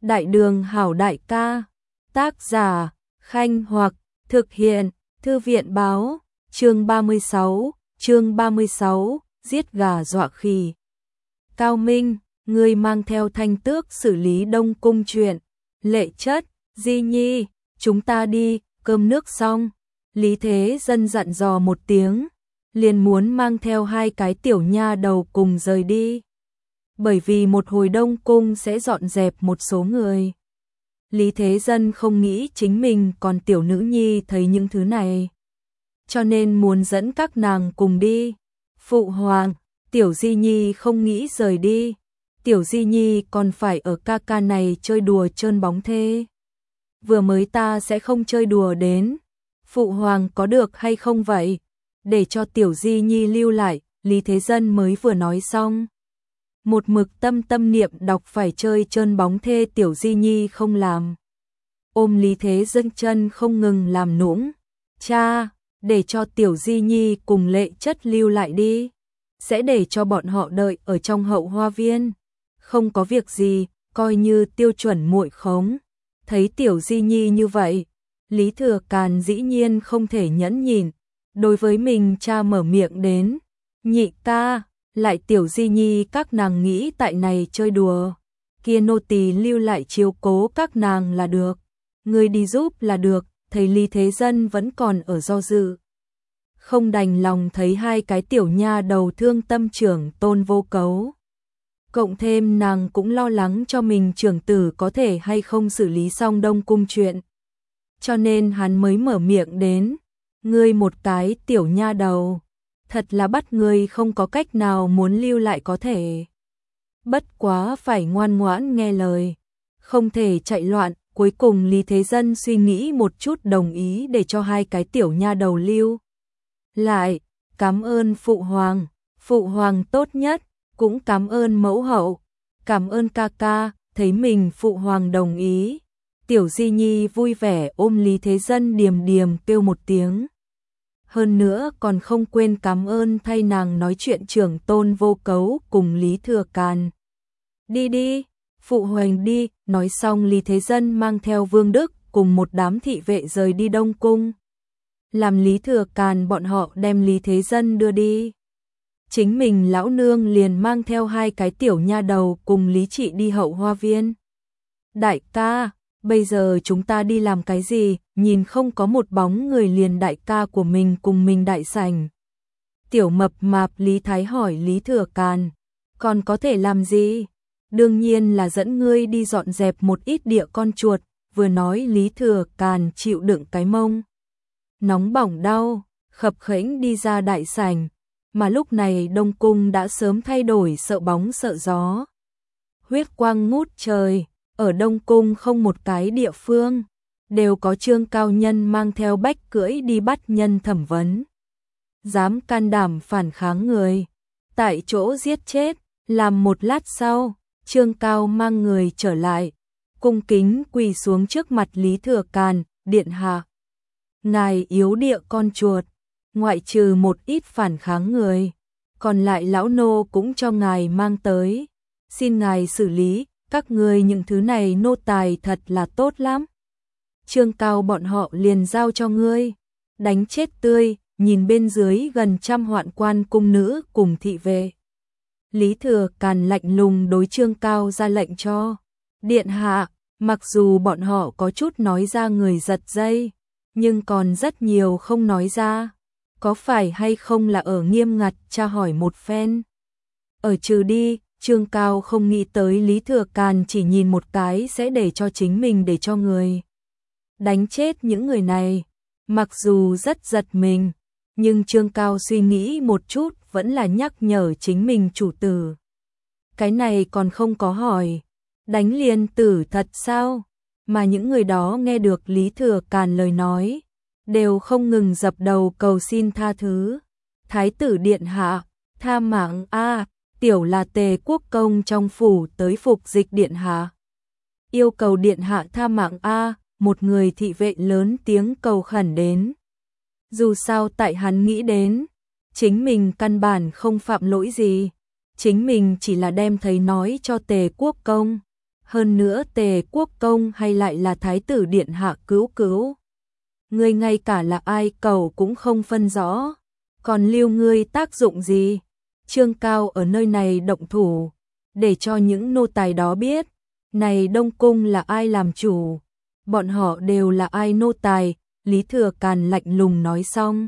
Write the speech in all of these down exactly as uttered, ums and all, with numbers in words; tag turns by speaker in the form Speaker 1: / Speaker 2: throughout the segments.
Speaker 1: Đại đường hảo đại ca, tác giả, Khanh Hoặc, thực hiện, Thư viện báo, chương ba mươi sáu, chương ba mươi sáu, giết gà dọa khỉ. Cao Minh, ngươi mang theo Thanh Tước xử lý Đông Cung chuyện. Lệ Chất, Di Nhi, chúng ta đi, cơm nước xong. Lý Thế Dân dặn dò một tiếng, liền muốn mang theo hai cái tiểu nha đầu cùng rời đi. Bởi vì một hồi Đông Cung sẽ dọn dẹp một số người. Lý Thế Dân không nghĩ chính mình còn tiểu nữ nhi thấy những thứ này, cho nên muốn dẫn các nàng cùng đi. Phụ hoàng, tiểu Di Nhi không nghĩ rời đi. Tiểu Di Nhi còn phải ở ca ca này chơi đùa trơn bóng thế. Vừa mới ta sẽ không chơi đùa đến. Phụ hoàng có được hay không vậy? Để cho tiểu Di Nhi lưu lại, Lý Thế Dân mới vừa nói xong. Một mực tâm tâm niệm đọc phải chơi trơn bóng thê tiểu Di Nhi không làm. Ôm Lý Thế Dân chân không ngừng làm nũng. Cha, để cho tiểu Di Nhi cùng Lệ Chất lưu lại đi. Sẽ để cho bọn họ đợi ở trong hậu hoa viên. Không có việc gì, coi như tiêu chuẩn muội khống. Thấy tiểu Di Nhi như vậy, Lý Thừa Càn dĩ nhiên không thể nhẫn nhịn. Đối với mình cha mở miệng đến. Nhị ca, lại tiểu Di Nhi các nàng nghĩ tại này chơi đùa. Kia nô tỳ lưu lại chiếu cố các nàng là được. Người đi giúp là được, thấy Lý Thế Dân vẫn còn ở do dự. Không đành lòng thấy hai cái tiểu nha đầu thương tâm trưởng tôn vô cấu. Cộng thêm nàng cũng lo lắng cho mình trưởng tử có thể hay không xử lý xong Đông Cung chuyện. Cho nên hắn mới mở miệng đến. Ngươi một cái tiểu nha đầu, thật là bắt ngươi không có cách nào muốn lưu lại có thể. Bất quá phải ngoan ngoãn nghe lời, không thể chạy loạn. Cuối cùng Lý Thế Dân suy nghĩ một chút đồng ý để cho hai cái tiểu nha đầu lưu lại. Cảm ơn phụ hoàng, phụ hoàng tốt nhất, cũng cảm ơn mẫu hậu, cảm ơn ca ca. Thấy mình phụ hoàng đồng ý, tiểu Di Nhi vui vẻ ôm Lý Thế Dân điềm điềm kêu một tiếng. Hơn nữa còn không quên cảm ơn thay nàng nói chuyện trưởng tôn vô cấu cùng Lý Thừa Càn. Đi đi, phụ hoàng đi. Nói xong Lý Thế Dân mang theo Vương Đức cùng một đám thị vệ rời đi Đông Cung. Làm Lý Thừa Càn bọn họ đem Lý Thế Dân đưa đi. Chính mình lão nương liền mang theo hai cái tiểu nha đầu cùng Lý Trị đi hậu hoa viên. Đại ca, bây giờ chúng ta đi làm cái gì? Nhìn không có một bóng người liền đại ca của mình cùng mình đại sảnh. Tiểu mập mạp Lý Thái hỏi Lý Thừa Càn, còn có thể làm gì? Đương nhiên là dẫn ngươi đi dọn dẹp một ít địa con chuột. Vừa nói Lý Thừa Càn chịu đựng cái mông nóng bỏng đau, khập khẽnh đi ra đại sảnh. Mà lúc này Đông Cung đã sớm thay đổi sợ bóng sợ gió. Huyết quang ngút trời, ở Đông Cung không một cái địa phương đều có Trương cao nhân mang theo bách cưỡi đi bắt nhân thẩm vấn. Dám can đảm phản kháng người, tại chỗ giết chết. Làm một lát sau, Trương Cao mang người trở lại, cung kính quỳ xuống trước mặt Lý Thừa Càn. Điện hạ, ngài yếu địa con chuột, ngoại trừ một ít phản kháng người, còn lại lão nô cũng cho ngài mang tới, xin ngài xử lý. Các ngươi những thứ này nô tài thật là tốt lắm. Trương Cao bọn họ liền giao cho ngươi, đánh chết tươi. Nhìn bên dưới gần trăm hoạn quan cung nữ cùng thị vệ, Lý Thừa Càn lạnh lùng đối Trương Cao ra lệnh cho. Điện hạ, mặc dù bọn họ có chút nói ra người giật dây, nhưng còn rất nhiều không nói ra. Có phải hay không là ở nghiêm ngặt tra hỏi một phen? Ở trừ đi. Trương Cao không nghĩ tới Lý Thừa Càn chỉ nhìn một cái sẽ để cho chính mình để cho người đánh chết những người này. Mặc dù rất giật mình, nhưng Trương Cao suy nghĩ một chút vẫn là nhắc nhở chính mình chủ tử. Cái này còn không có hỏi, đánh liền tử thật sao? Mà những người đó nghe được Lý Thừa Càn lời nói, đều không ngừng dập đầu cầu xin tha thứ. Thái tử điện hạ, tha mạng a, tiểu là Tề Quốc công trong phủ tới phục dịch điện hạ. Yêu cầu điện hạ tha mạng a, một người thị vệ lớn tiếng cầu khẩn đến. Dù sao tại hắn nghĩ đến, chính mình căn bản không phạm lỗi gì, chính mình chỉ là đem thấy nói cho Tề Quốc công, Hơn nữa Tề Quốc Công hay lại là Thái tử Điện Hạ cứu cứu. Ngươi ngay cả là ai cầu cũng không phân rõ, còn lưu ngươi tác dụng gì? Trương Cao ở nơi này động thủ, để cho những nô tài đó biết, này Đông Cung là ai làm chủ, bọn họ đều là ai nô tài. Lý Thừa Càn lạnh lùng nói xong,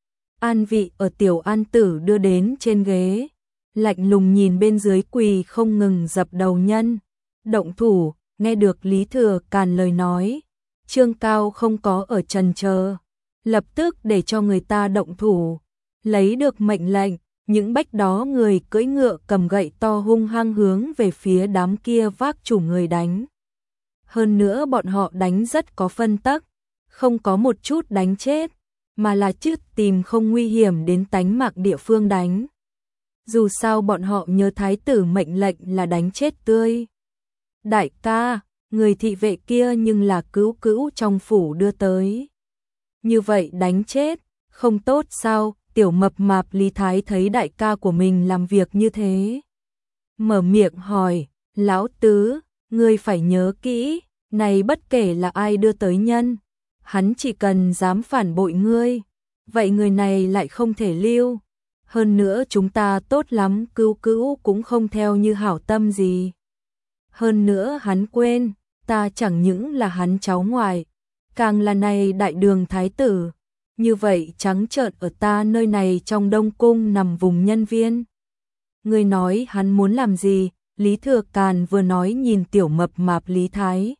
Speaker 1: an vị ở Tiểu An Tử đưa đến trên ghế, lạnh lùng nhìn bên dưới quỳ không ngừng dập đầu nhân. Động thủ, nghe được Lý Thừa Càn lời nói, Trương Cao không có ở chần chờ, lập tức để cho người ta động thủ, lấy được mệnh lệnh, những bách đó người cưỡi ngựa cầm gậy to hung hăng hướng về phía đám kia vác chủ người đánh. Hơn nữa bọn họ đánh rất có phân tắc, không có một chút đánh chết, mà là chứ tìm không nguy hiểm đến tánh mạng địa phương đánh. Dù sao bọn họ nhớ thái tử mệnh lệnh là đánh chết tươi. Đại ca, người thị vệ kia nhưng là cứu cứu trong phủ đưa tới. Như vậy đánh chết, không tốt sao? Tiểu mập mạp Lý Thái thấy đại ca của mình làm việc như thế, mở miệng hỏi, lão tứ, ngươi phải nhớ kỹ, này bất kể là ai đưa tới nhân, hắn chỉ cần dám phản bội ngươi, vậy người này lại không thể lưu. Hơn nữa chúng ta tốt lắm, cứu cứu cũng không theo như hảo tâm gì. Hơn nữa hắn quên, ta chẳng những là hắn cháu ngoại, càng là này đại đường thái tử. Như vậy trắng trợn ở ta nơi này trong Đông Cung nằm vùng nhân viên. Người nói hắn muốn làm gì? Lý Thừa Càn vừa nói nhìn tiểu mập mạp Lý Thái.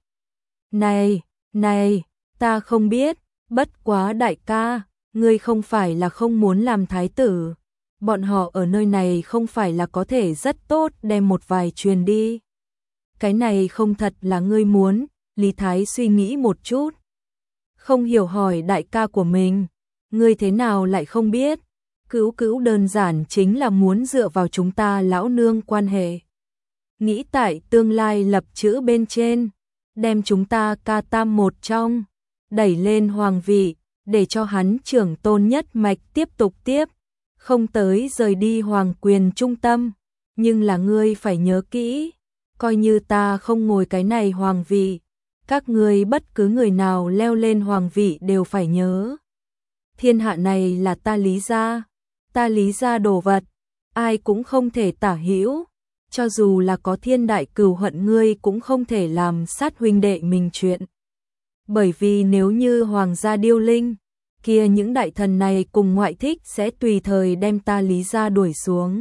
Speaker 1: Này, này, ta không biết, bất quá đại ca, ngươi không phải là không muốn làm thái tử. Bọn họ ở nơi này không phải là có thể rất tốt đem một vài truyền đi. Cái này không thật là ngươi muốn, Lý Thái suy nghĩ một chút. Không hiểu hỏi đại ca của mình, ngươi thế nào lại không biết, cứu cứu đơn giản chính là muốn dựa vào chúng ta lão nương quan hệ. Nghĩ tại tương lai lập chữ bên trên, đem chúng ta ca tam một trong, đẩy lên hoàng vị, để cho hắn trưởng tôn nhất mạch tiếp tục tiếp, không tới rời đi hoàng quyền trung tâm. Nhưng là ngươi phải nhớ kỹ, coi như ta không ngồi cái này hoàng vị, các ngươi bất cứ người nào leo lên hoàng vị đều phải nhớ. Thiên hạ này là ta Lý gia, ta Lý gia đồ vật, ai cũng không thể tả hữu, cho dù là có thiên đại cừu hận ngươi cũng không thể làm sát huynh đệ mình chuyện. Bởi vì nếu như hoàng gia điêu linh, kia những đại thần này cùng ngoại thích sẽ tùy thời đem ta Lý gia đuổi xuống.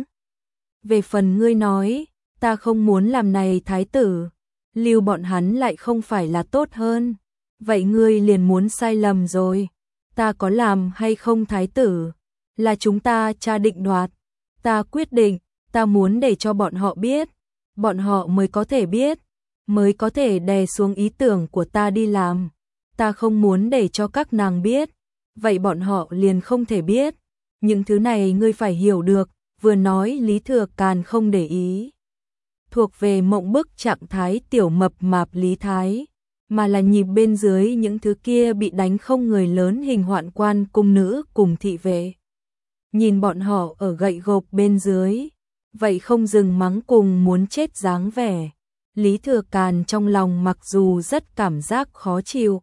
Speaker 1: Về phần ngươi nói, ta không muốn làm này thái tử, lưu bọn hắn lại không phải là tốt hơn, vậy ngươi liền muốn sai lầm rồi. Ta có làm hay không thái tử, là chúng ta cha định đoạt, ta quyết định, ta muốn để cho bọn họ biết, bọn họ mới có thể biết, mới có thể đè xuống ý tưởng của ta đi làm. Ta không muốn để cho các nàng biết, vậy bọn họ liền không thể biết. Những thứ này ngươi phải hiểu được. Vừa nói Lý Thừa Càn không để ý thuộc về mộng bức trạng thái tiểu mập mạp Lý Thái, mà là nhịp bên dưới những thứ kia bị đánh không người lớn hình hoạn quan cung nữ cùng thị vệ. Nhìn bọn họ ở gậy gộc bên dưới, vậy không dừng mắng cùng muốn chết dáng vẻ. Lý Thừa Càn trong lòng mặc dù rất cảm giác khó chịu,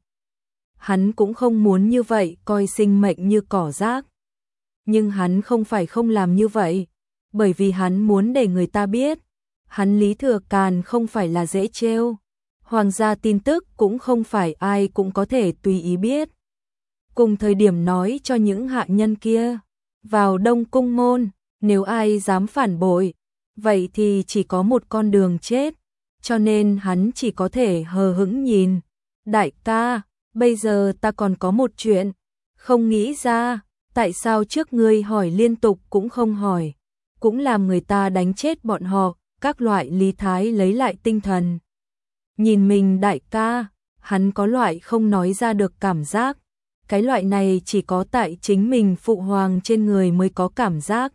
Speaker 1: hắn cũng không muốn như vậy coi sinh mệnh như cỏ rác. Nhưng hắn không phải không làm như vậy, bởi vì hắn muốn để người ta biết, hắn Lý Thừa Càn không phải là dễ trêu. Hoàng gia tin tức cũng không phải ai cũng có thể tùy ý biết. Cùng thời điểm nói cho những hạ nhân kia, vào Đông Cung môn, nếu ai dám phản bội, vậy thì chỉ có một con đường chết, cho nên hắn chỉ có thể hờ hững nhìn. Đại ca, bây giờ ta còn có một chuyện, không nghĩ ra, tại sao trước ngươi hỏi liên tục cũng không hỏi, cũng làm người ta đánh chết bọn họ. Các loại Lý Thái lấy lại tinh thần. Nhìn mình đại ca, hắn có loại không nói ra được cảm giác. Cái loại này chỉ có tại chính mình phụ hoàng trên người mới có cảm giác.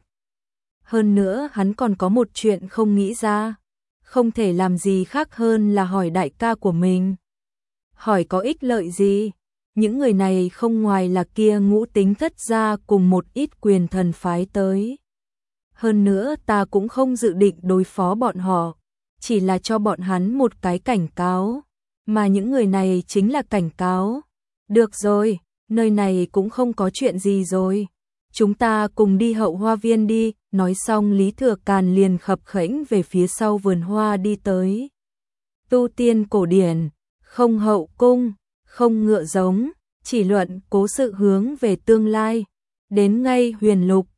Speaker 1: Hơn nữa hắn còn có một chuyện không nghĩ ra. Không thể làm gì khác hơn là hỏi đại ca của mình. Hỏi có ích lợi gì? Những người này không ngoài là kia ngũ tính thất gia cùng một ít quyền thần phái tới. Hơn nữa ta cũng không dự định đối phó bọn họ, chỉ là cho bọn hắn một cái cảnh cáo, mà những người này chính là cảnh cáo. Được rồi, nơi này cũng không có chuyện gì rồi. Chúng ta cùng đi hậu hoa viên đi, nói xong Lý Thừa Càn liền khập khểnh về phía sau vườn hoa đi tới. Tu tiên cổ điển, không hậu cung, không ngựa giống, chỉ luận cố sự hướng về tương lai. Đến ngay Huyền Lục,